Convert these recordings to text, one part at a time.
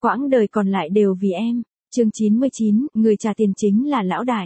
Quãng đời còn lại đều vì em. Chương 99, người trả tiền chính là lão đại.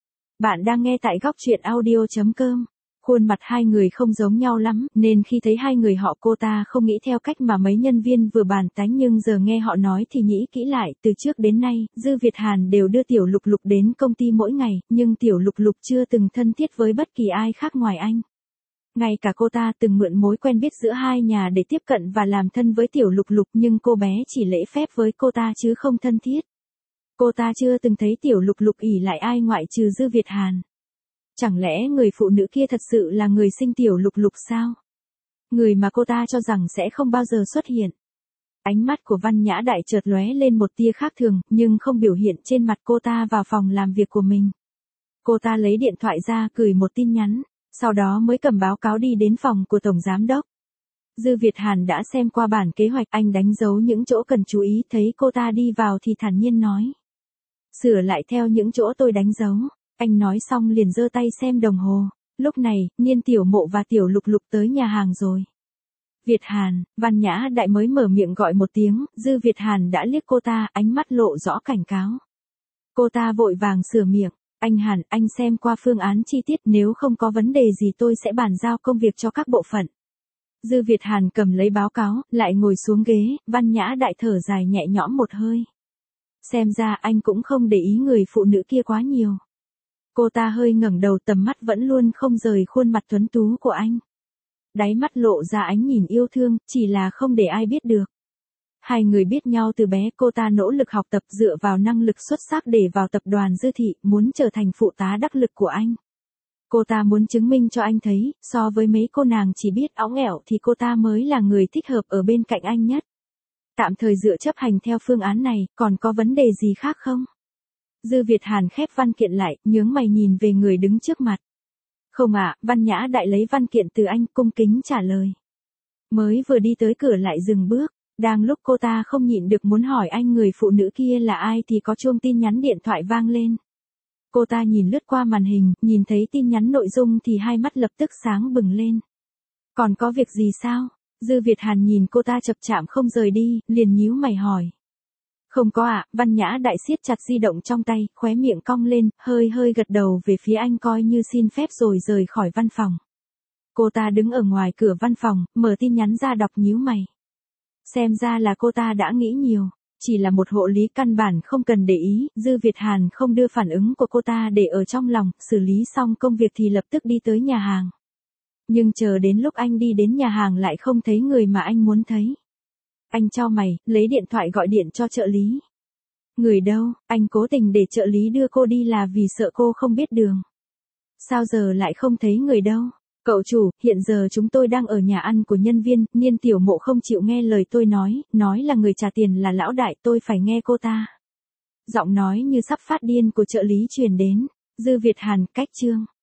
Bạn đang nghe tại góc truyện audio.com. Khuôn mặt hai người không giống nhau lắm, nên khi thấy hai người họ cô ta không nghĩ theo cách mà mấy nhân viên vừa bàn tán, nhưng giờ nghe họ nói thì nghĩ kỹ lại. Từ trước đến nay, Dư Việt Hàn đều đưa Tiểu Lục Lục đến công ty mỗi ngày, nhưng Tiểu Lục Lục chưa từng thân thiết với bất kỳ ai khác ngoài anh. Ngay cả cô ta từng mượn mối quen biết giữa hai nhà để tiếp cận và làm thân với Tiểu Lục Lục, nhưng cô bé chỉ lễ phép với cô ta chứ không thân thiết. Cô ta chưa từng thấy Tiểu Lục Lục ỷ lại ai ngoại trừ Dư Việt Hàn. Chẳng lẽ người phụ nữ kia thật sự là người sinh Tiểu Lục Lục sao? Người mà cô ta cho rằng sẽ không bao giờ xuất hiện. Ánh mắt của Văn Nhã Đại chợt lóe lên một tia khác thường, nhưng không biểu hiện trên mặt. Cô ta vào phòng làm việc của mình. Cô ta lấy điện thoại ra gửi một tin nhắn, sau đó mới cầm báo cáo đi đến phòng của Tổng Giám Đốc. Dư Việt Hàn đã xem qua bản kế hoạch, anh đánh dấu những chỗ cần chú ý, thấy cô ta đi vào thì thản nhiên nói. Sửa lại theo những chỗ tôi đánh dấu. Anh nói xong liền giơ tay xem đồng hồ. Lúc này, Niên Tiểu Mộ và Tiểu Lục Lục tới nhà hàng rồi. Việt Hàn, Văn Nhã Đại mới mở miệng gọi một tiếng, Dư Việt Hàn đã liếc cô ta, ánh mắt lộ rõ cảnh cáo. Cô ta vội vàng sửa miệng. Anh Hàn, anh xem qua phương án chi tiết, nếu không có vấn đề gì tôi sẽ bàn giao công việc cho các bộ phận. Dư Việt Hàn cầm lấy báo cáo, lại ngồi xuống ghế. Văn Nhã Đại thở dài nhẹ nhõm một hơi. Xem ra anh cũng không để ý người phụ nữ kia quá nhiều. Cô ta hơi ngẩng đầu, tầm mắt vẫn luôn không rời khuôn mặt tuấn tú của anh. Đáy mắt lộ ra ánh nhìn yêu thương, chỉ là không để ai biết được. Hai người biết nhau từ bé, cô ta nỗ lực học tập dựa vào năng lực xuất sắc để vào tập đoàn Dư Thị, muốn trở thành phụ tá đắc lực của anh. Cô ta muốn chứng minh cho anh thấy, so với mấy cô nàng chỉ biết óng ẻo thì cô ta mới là người thích hợp ở bên cạnh anh nhất. Tạm thời dựa chấp hành theo phương án này, còn có vấn đề gì khác không? Dư Việt Hàn khép văn kiện lại, nhướng mày nhìn về người đứng trước mặt. Không ạ, Văn Nhã Đại lấy văn kiện từ anh, cung kính trả lời. Mới vừa đi tới cửa lại dừng bước, đang lúc cô ta không nhịn được muốn hỏi anh người phụ nữ kia là ai thì có chuông tin nhắn điện thoại vang lên. Cô ta nhìn lướt qua màn hình, nhìn thấy tin nhắn nội dung thì hai mắt lập tức sáng bừng lên. Còn có việc gì sao? Dư Việt Hàn nhìn cô ta chập chạm không rời đi, liền nhíu mày hỏi. Không có ạ, Văn Nhã Đại siết chặt di động trong tay, khóe miệng cong lên, hơi gật đầu về phía anh coi như xin phép rồi rời khỏi văn phòng. Cô ta đứng ở ngoài cửa văn phòng, mở tin nhắn ra đọc nhíu mày. Xem ra là cô ta đã nghĩ nhiều, chỉ là một hộ lý căn bản không cần để ý. Dư Việt Hàn không đưa phản ứng của cô ta để ở trong lòng, xử lý xong công việc thì lập tức đi tới nhà hàng. Nhưng chờ đến lúc anh đi đến nhà hàng lại không thấy người mà anh muốn thấy. Anh chau mày, lấy điện thoại gọi điện cho trợ lý. Người đâu? Anh cố tình để trợ lý đưa cô đi là vì sợ cô không biết đường. Sao giờ lại không thấy người đâu? Cậu chủ, hiện giờ chúng tôi đang ở nhà ăn của nhân viên, Niên Tiểu Mộ không chịu nghe lời tôi nói là người trả tiền là lão đại, tôi phải nghe cô ta. Giọng nói như sắp phát điên của trợ lý truyền đến. Dư Việt Hàn, cách chương.